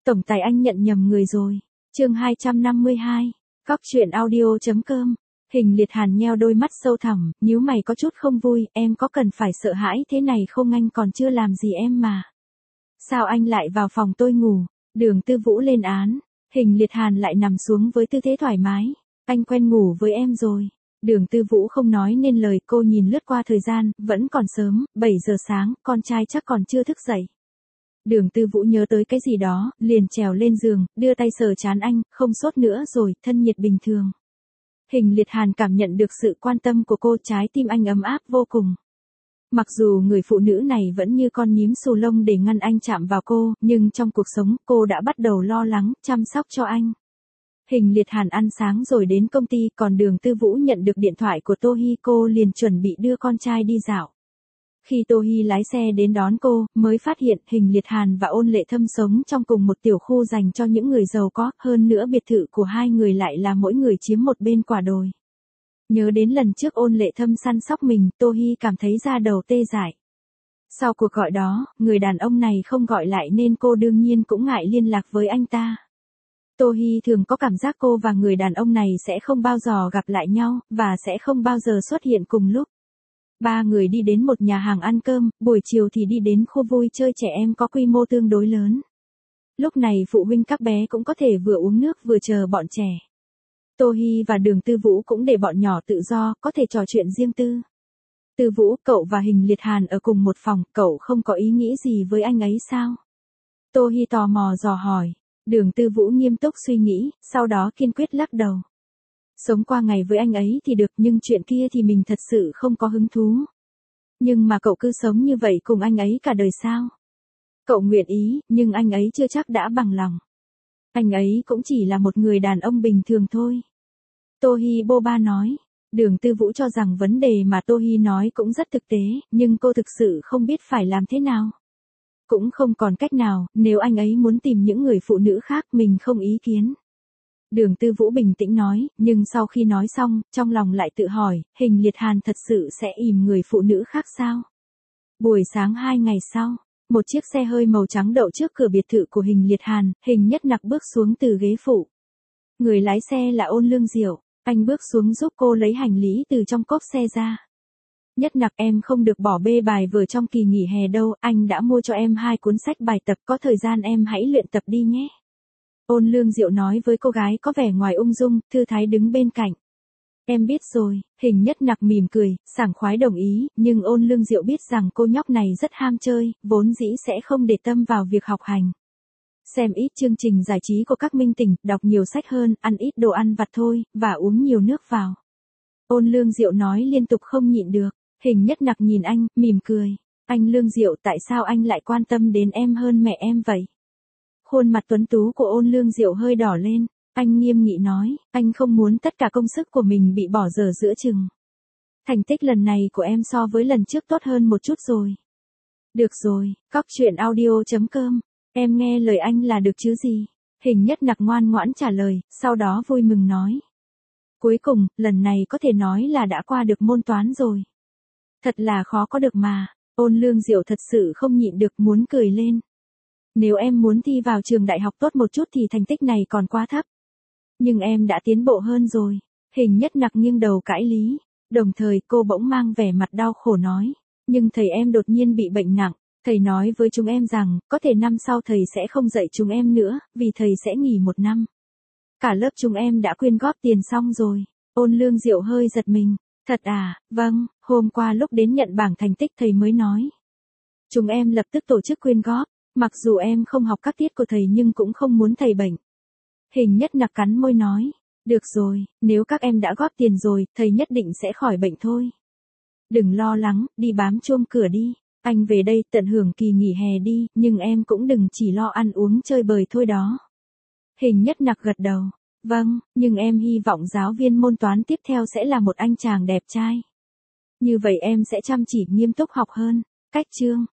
Tổng tài anh nhận nhầm người rồi. Chương 252. Cóc truyện audio.com. Hình Liệt Hàn nheo đôi mắt sâu thẳm, nhíu mày có chút không vui, em có cần phải sợ hãi thế này không, anh còn chưa làm gì em mà. Sao anh lại vào phòng tôi ngủ? Đường Tư Vũ lên án. Hình Liệt Hàn lại nằm xuống với tư thế thoải mái. Anh quen ngủ với em rồi. Đường Tư Vũ không nói nên lời, cô nhìn lướt qua thời gian, vẫn còn sớm, 7 giờ sáng, con trai chắc còn chưa thức dậy. Đường Tư Vũ nhớ tới cái gì đó, liền trèo lên giường, đưa tay sờ trán anh, không sốt nữa rồi, thân nhiệt bình thường. Hình Liệt Hàn cảm nhận được sự quan tâm của cô, trái tim anh ấm áp vô cùng. Mặc dù người phụ nữ này vẫn như con nhím xù lông để ngăn anh chạm vào cô, nhưng trong cuộc sống cô đã bắt đầu lo lắng, chăm sóc cho anh. Hình Liệt Hàn ăn sáng rồi đến công ty, còn Đường Tư Vũ nhận được điện thoại của Tô Hi, cô liền chuẩn bị đưa con trai đi dạo. Khi Tô Hi lái xe đến đón cô, mới phát hiện Hình Liệt Hàn và Ôn Lệ Thâm sống trong cùng một tiểu khu dành cho những người giàu có, hơn nữa biệt thự của hai người lại là mỗi người chiếm một bên quả đồi. Nhớ đến lần trước Ôn Lệ Thâm săn sóc mình, Tô Hi cảm thấy da đầu tê dại. Sau cuộc gọi đó, người đàn ông này không gọi lại nên cô đương nhiên cũng ngại liên lạc với anh ta. Tô Hi thường có cảm giác cô và người đàn ông này sẽ không bao giờ gặp lại nhau, và sẽ không bao giờ xuất hiện cùng lúc. Ba người đi đến một nhà hàng ăn cơm, buổi chiều thì đi đến khu vui chơi trẻ em có quy mô tương đối lớn. Lúc này phụ huynh các bé cũng có thể vừa uống nước vừa chờ bọn trẻ. Tô Hi và Đường Tư Vũ cũng để bọn nhỏ tự do, có thể trò chuyện riêng tư. Tư Vũ, cậu và Hình Liệt Hàn ở cùng một phòng, cậu không có ý nghĩ gì với anh ấy sao? Tô Hi tò mò dò hỏi. Đường Tư Vũ nghiêm túc suy nghĩ, sau đó kiên quyết lắc đầu. Sống qua ngày với anh ấy thì được, nhưng chuyện kia thì mình thật sự không có hứng thú. Nhưng mà cậu cứ sống như vậy cùng anh ấy cả đời sao? Cậu nguyện ý, nhưng anh ấy chưa chắc đã bằng lòng. Anh ấy cũng chỉ là một người đàn ông bình thường thôi. Tô Hi bô ba nói. Đường Tư Vũ cho rằng vấn đề mà Tô Hi nói cũng rất thực tế, nhưng cô thực sự không biết phải làm thế nào. Cũng không còn cách nào, nếu anh ấy muốn tìm những người phụ nữ khác mình không ý kiến. Đường Tư Vũ bình tĩnh nói, nhưng sau khi nói xong, trong lòng lại tự hỏi, Hình Liệt Hàn thật sự sẽ ìm người phụ nữ khác sao? Buổi sáng 2 ngày sau, một chiếc xe hơi màu trắng đậu trước cửa biệt thự của Hình Liệt Hàn, Hình Nhất Nặc bước xuống từ ghế phụ. Người lái xe là Ôn Lương Diệu, anh bước xuống giúp cô lấy hành lý từ trong cốp xe ra. Nhất Nặc, em không được bỏ bê bài vở trong kỳ nghỉ hè đâu, anh đã mua cho em 2 cuốn sách bài tập, có thời gian em hãy luyện tập đi nhé. Ôn Lương Diệu nói với cô gái có vẻ ngoài ung dung, thư thái đứng bên cạnh. Em biết rồi, Hình Nhất Nặc mỉm cười, sảng khoái đồng ý, nhưng Ôn Lương Diệu biết rằng cô nhóc này rất ham chơi, vốn dĩ sẽ không để tâm vào việc học hành. Xem ít chương trình giải trí của các minh tinh, đọc nhiều sách hơn, ăn ít đồ ăn vặt thôi, và uống nhiều nước vào. Ôn Lương Diệu nói liên tục không nhịn được. Hình Nhất Nặc nhìn anh, mỉm cười. Anh Lương Diệu, tại sao anh lại quan tâm đến em hơn mẹ em vậy? Khuôn mặt tuấn tú của Ôn Lương Diệu hơi đỏ lên. Anh nghiêm nghị nói, anh không muốn tất cả công sức của mình bị bỏ dở giữa chừng. Thành tích lần này của em so với lần trước tốt hơn một chút rồi. Được rồi, cóc truyện audio.com. Em nghe lời anh là được chứ gì? Hình Nhất Nặc ngoan ngoãn trả lời, sau đó vui mừng nói. Cuối cùng, lần này có thể nói là đã qua được môn toán rồi. Thật là khó có được mà. Ôn Lương Diệu thật sự không nhịn được muốn cười lên. Nếu em muốn thi vào trường đại học tốt một chút thì thành tích này còn quá thấp. Nhưng em đã tiến bộ hơn rồi. Hình Nhất Nặc nghiêng đầu cãi lý. Đồng thời cô bỗng mang vẻ mặt đau khổ nói. Nhưng thầy em đột nhiên bị bệnh nặng. Thầy nói với chúng em rằng, có thể năm sau thầy sẽ không dạy chúng em nữa, vì thầy sẽ nghỉ 1 năm. Cả lớp chúng em đã quyên góp tiền xong rồi. Ôn Lương Diệu hơi giật mình. Thật à, vâng, hôm qua lúc đến nhận bảng thành tích thầy mới nói. Chúng em lập tức tổ chức quyên góp, mặc dù em không học các tiết của thầy nhưng cũng không muốn thầy bệnh. Hình Nhất Nặc cắn môi nói, được rồi, nếu các em đã góp tiền rồi, thầy nhất định sẽ khỏi bệnh thôi. Đừng lo lắng, đi bám chuông cửa đi, anh về đây tận hưởng kỳ nghỉ hè đi, nhưng em cũng đừng chỉ lo ăn uống chơi bời thôi đó. Hình Nhất Nặc gật đầu. Vâng, nhưng em hy vọng giáo viên môn toán tiếp theo sẽ là một anh chàng đẹp trai. Như vậy em sẽ chăm chỉ nghiêm túc học hơn. Cách chương